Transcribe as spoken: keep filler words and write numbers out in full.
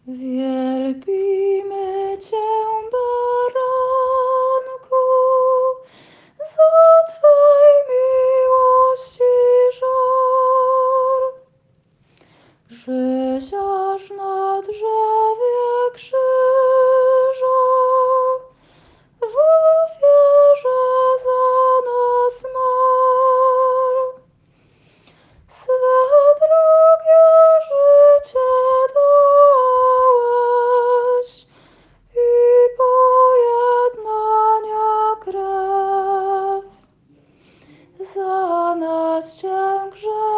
Wielbimy Cię, Baranku, za Twej miłości żar, życiaż na drzewie krzyża w ofierze za nas marł. Swe drogie życie dałeś i pojednania krew za nas Cię grzech